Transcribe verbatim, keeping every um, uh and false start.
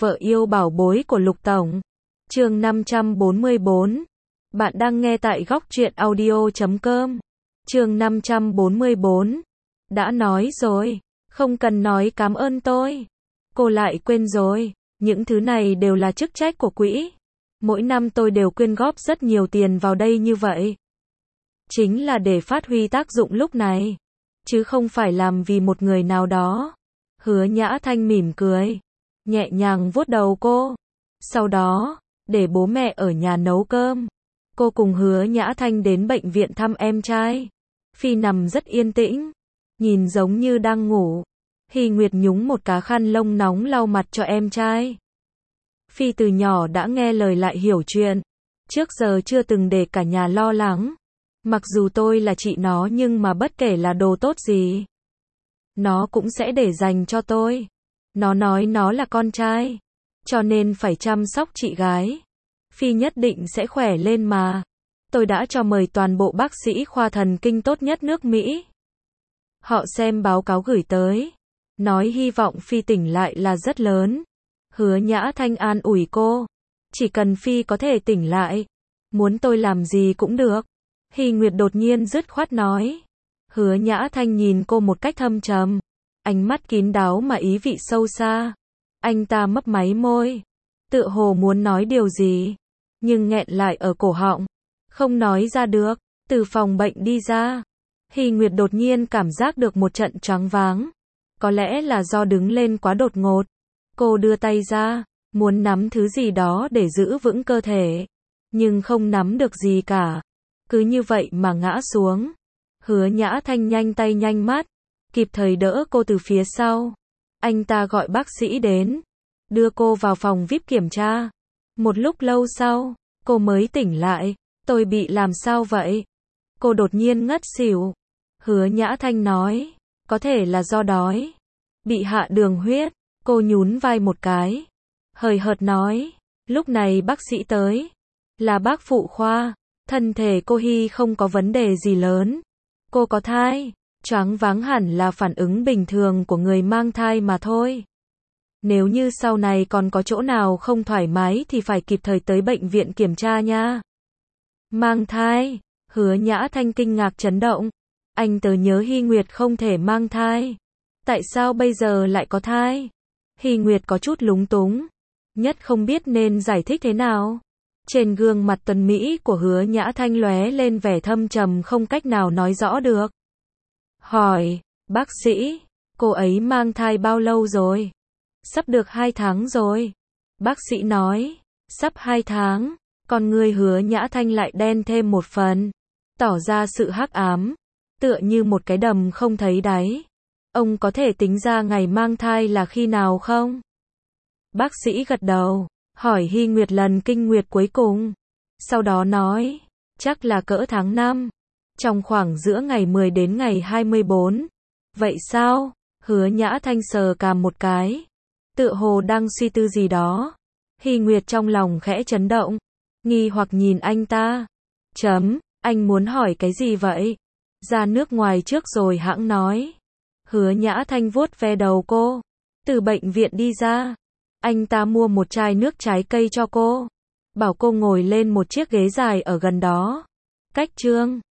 Vợ yêu bảo bối của Lục Tổng. Chương năm trăm bốn mươi bốn. Bạn đang nghe tại góc truyện audio chấm com. Chương năm trăm bốn mươi bốn. Đã nói rồi, không cần nói cảm ơn tôi. Cô lại quên rồi, những thứ này đều là chức trách của quỹ. Mỗi năm tôi đều quyên góp rất nhiều tiền vào đây như vậy. Chính là để phát huy tác dụng lúc này, chứ không phải làm vì một người nào đó. Hứa Nhã Thanh mỉm cười, nhẹ nhàng vuốt đầu cô. Sau đó, để bố mẹ ở nhà nấu cơm. Cô cùng Hứa Nhã Thanh đến bệnh viện thăm em trai. Phi nằm rất yên tĩnh, nhìn giống như đang ngủ. Hy Nguyệt nhúng một cá khăn lông nóng lau mặt cho em trai. Phi từ nhỏ đã nghe lời lại hiểu chuyện. Trước giờ chưa từng để cả nhà lo lắng. Mặc dù tôi là chị nó nhưng mà bất kể là đồ tốt gì, nó cũng sẽ để dành cho tôi. Nó nói nó là con trai, cho nên phải chăm sóc chị gái. Phi nhất định sẽ khỏe lên mà. Tôi đã cho mời toàn bộ bác sĩ khoa thần kinh tốt nhất nước Mỹ. Họ xem báo cáo gửi tới, nói hy vọng Phi tỉnh lại là rất lớn. Hứa Nhã Thanh an ủi cô, chỉ cần Phi có thể tỉnh lại, muốn tôi làm gì cũng được. Hy Nguyệt đột nhiên dứt khoát nói. Hứa Nhã Thanh nhìn cô một cách thâm trầm, ánh mắt kín đáo mà ý vị sâu xa. Anh ta mấp máy môi, tựa hồ muốn nói điều gì, nhưng nghẹn lại ở cổ họng, không nói ra được. Từ phòng bệnh đi ra, Hy Nguyệt đột nhiên cảm giác được một trận choáng váng. Có lẽ là do đứng lên quá đột ngột. Cô đưa tay ra, muốn nắm thứ gì đó để giữ vững cơ thể, nhưng không nắm được gì cả. Cứ như vậy mà ngã xuống. Hứa Nhã Thanh nhanh tay nhanh mắt, kịp thời đỡ cô từ phía sau. Anh ta gọi bác sĩ đến, đưa cô vào phòng vi ai pi kiểm tra. Một lúc lâu sau, cô mới tỉnh lại. Tôi bị làm sao vậy? Cô đột nhiên ngất xỉu. Hứa Nhã Thanh nói, có thể là do đói, bị hạ đường huyết. Cô nhún vai một cái, hời hợt nói, lúc này bác sĩ tới, là bác phụ khoa. Thân thể cô Hy không có vấn đề gì lớn. Cô có thai, choáng váng hẳn là phản ứng bình thường của người mang thai mà thôi. Nếu như sau này còn có chỗ nào không thoải mái thì phải kịp thời tới bệnh viện kiểm tra nha. Mang thai? Hứa Nhã Thanh kinh ngạc chấn động. Anh tớ nhớ Hy Nguyệt không thể mang thai. Tại sao bây giờ lại có thai? Hy Nguyệt có chút lúng túng, nhất không biết nên giải thích thế nào. Trên gương mặt tuấn mỹ của Hứa Nhã Thanh lóe lên vẻ thâm trầm không cách nào nói rõ được. Hỏi, bác sĩ, cô ấy mang thai bao lâu rồi? Sắp được hai tháng rồi. Bác sĩ nói, sắp hai tháng. Con người Hứa Nhã Thanh lại đen thêm một phần, tỏ ra sự hắc ám, tựa như một cái đầm không thấy đáy. Ông có thể tính ra ngày mang thai là khi nào không? Bác sĩ gật đầu, hỏi Hy Nguyệt lần kinh nguyệt cuối cùng. Sau đó nói, chắc là cỡ tháng năm, trong khoảng giữa ngày mười đến ngày hai mươi bốn. Vậy sao? Hứa Nhã Thanh sờ cằm một cái, tựa hồ đang suy tư gì đó. Hy Nguyệt trong lòng khẽ chấn động, nghi hoặc nhìn anh ta. Chấm, anh muốn hỏi cái gì vậy? Ra nước ngoài trước rồi hãng nói. Hứa Nhã Thanh vuốt ve đầu cô. Từ bệnh viện đi ra, anh ta mua một chai nước trái cây cho cô, bảo cô ngồi lên một chiếc ghế dài ở gần đó. Cách chương